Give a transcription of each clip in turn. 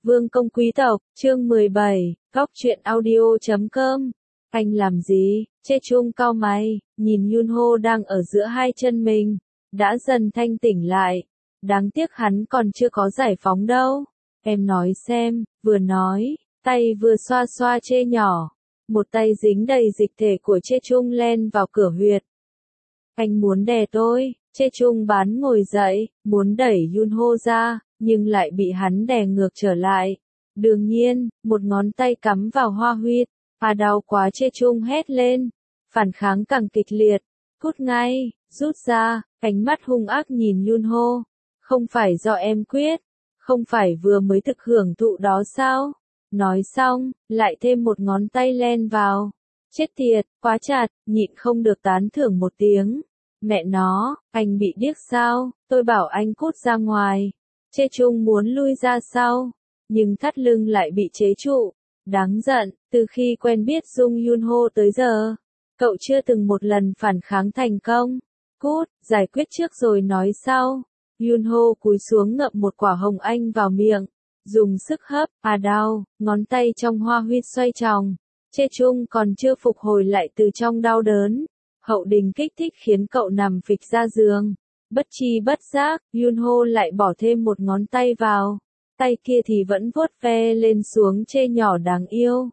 Vương công quý tộc, chương 17, góc truyện audio.com. Anh làm gì? Chê Chung cau mày, nhìn Yunho đang ở giữa hai chân mình, đã dần thanh tỉnh lại. Đáng tiếc hắn còn chưa có giải phóng đâu. Em nói xem, vừa nói, tay vừa xoa xoa Chê nhỏ. Một tay dính đầy dịch thể của Chê Chung len vào cửa huyệt. Anh muốn đè tôi. Chê Chung bán ngồi dậy, muốn đẩy Yunho ra, nhưng lại bị hắn đè ngược trở lại. Đương nhiên, một ngón tay cắm vào hoa huyệt. Đau quá, Chê Chung hét lên. Phản kháng càng kịch liệt. Cút ngay, rút ra, ánh mắt hung ác nhìn Yunho. Không phải do em quyết, không phải vừa mới thực hưởng thụ đó sao? Nói xong, lại thêm một ngón tay len vào. Chết tiệt, quá chặt, nhịn không được tán thưởng một tiếng. Mẹ nó, anh bị điếc sao? Tôi bảo anh cút ra ngoài. Chê Chung muốn lui ra sau, nhưng thắt lưng lại bị chế trụ. Đáng giận, từ khi quen biết Dung Yunho tới giờ, cậu chưa từng một lần phản kháng thành công. Cút, giải quyết trước rồi nói sau. Yunho cúi xuống ngậm một quả hồng anh vào miệng, dùng sức hấp, đau, ngón tay trong hoa huyệt xoay tròn. Chê Chung còn chưa phục hồi lại từ trong đau đớn. Hậu đình kích thích khiến cậu nằm phịch ra giường. Bất chi bất giác, Yunho lại bỏ thêm một ngón tay vào. Tay kia thì vẫn vuốt ve lên xuống Chê nhỏ đáng yêu.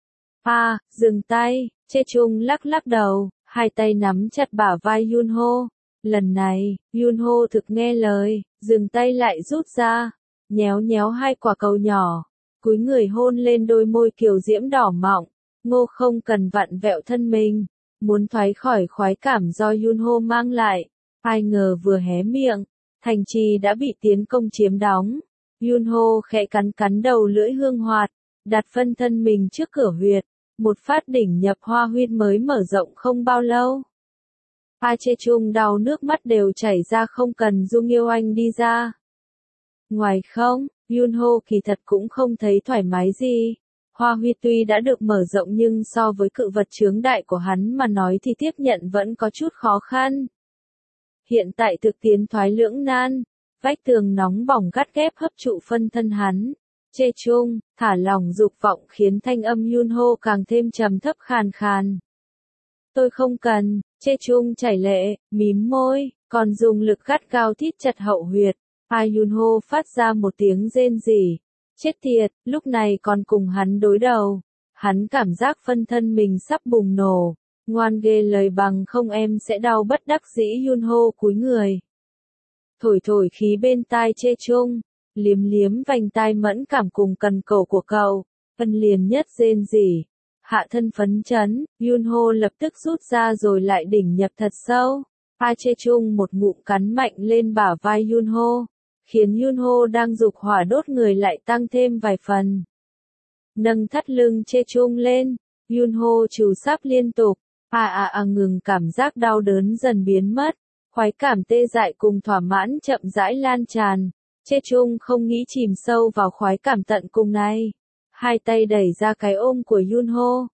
Dừng tay, Chê Chung lắc lắc đầu, hai tay nắm chặt bả vai Yunho. Lần này, Yunho thực nghe lời, dừng tay lại rút ra, nhéo nhéo hai quả cầu nhỏ, cúi người hôn lên đôi môi kiều diễm đỏ mọng. Ngô không cần vặn vẹo thân mình, muốn thoái khỏi khoái cảm do Yunho mang lại. Ai ngờ vừa hé miệng, thành trì đã bị tiến công chiếm đóng. Yunho khẽ cắn cắn đầu lưỡi hương hoạt, đặt phân thân mình trước cửa huyệt. Một phát đỉnh nhập hoa huyệt mới mở rộng không bao lâu. Chê Chung đau nước mắt đều chảy ra, không cần Dung yêu anh đi ra. Ngoài không, Yunho kỳ thật cũng không thấy thoải mái gì. Hoa huyệt tuy đã được mở rộng nhưng so với cự vật chướng đại của hắn mà nói thì tiếp nhận vẫn có chút khó khăn. Hiện tại thực tiến thoái lưỡng nan, vách tường nóng bỏng gắt ghép hấp trụ phân thân hắn. Chê Chung, thả lỏng dục vọng khiến thanh âm Yunho càng thêm trầm thấp khàn khàn. Tôi không cần, Chê Chung chảy lệ, mím môi, còn dùng lực gắt gao thít chặt hậu huyệt. Yunho phát ra một tiếng rên rỉ. Chết tiệt, lúc này còn cùng hắn đối đầu. Hắn cảm giác phân thân mình sắp bùng nổ. Ngoan ghê, lời bằng không em sẽ đau bất đắc dĩ. Yunho cúi người, thổi thổi khí bên tai Chê Chung, liếm liếm vành tai mẫn cảm cùng cần cổ của cậu. Ân liền nhất rên rỉ. Hạ thân phấn chấn, Yunho lập tức rút ra rồi lại đỉnh nhập thật sâu. Chê Chung một ngụm cắn mạnh lên bả vai Yunho, khiến Yunho đang dục hỏa đốt người lại tăng thêm vài phần. Nâng thắt lưng Chê Chung lên, Yunho trù sáp liên tục. Ngừng, cảm giác đau đớn dần biến mất. Khoái cảm tê dại cùng thỏa mãn chậm rãi lan tràn. Chê Chung không nghĩ chìm sâu vào khoái cảm tận cùng này. Hai tay đẩy ra cái ôm của Yunho.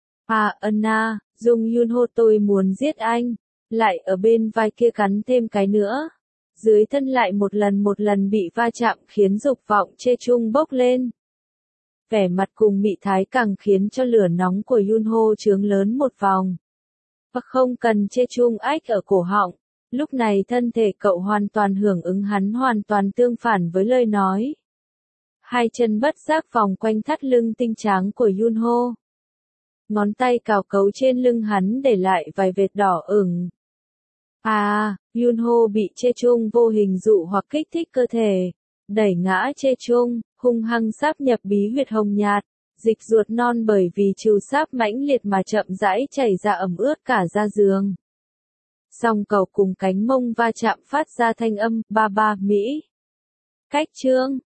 Dung Yunho, tôi muốn giết anh. Lại ở bên vai kia cắn thêm cái nữa. Dưới thân lại một lần bị va chạm khiến dục vọng Chê Chung bốc lên. Vẻ mặt cùng mị thái càng khiến cho lửa nóng của Yunho chướng lớn một vòng. Không cần, Chê Chung ách ở cổ họng. Lúc này thân thể cậu hoàn toàn hưởng ứng hắn, hoàn toàn tương phản với lời nói. Hai chân bất giác vòng quanh thắt lưng tinh tráng của Yunho. Ngón tay cào cấu trên lưng hắn để lại vài vệt đỏ ửng. Yunho bị Chê Chung vô hình dụ hoặc kích thích cơ thể, đẩy ngã Chê Chung, hung hăng sáp nhập bí huyệt hồng nhạt, dịch ruột non bởi vì trừ sáp mãnh liệt mà chậm rãi chảy ra ẩm ướt cả da giường. Song cầu cùng cánh mông va chạm phát ra thanh âm ba ba Mỹ. Cách chương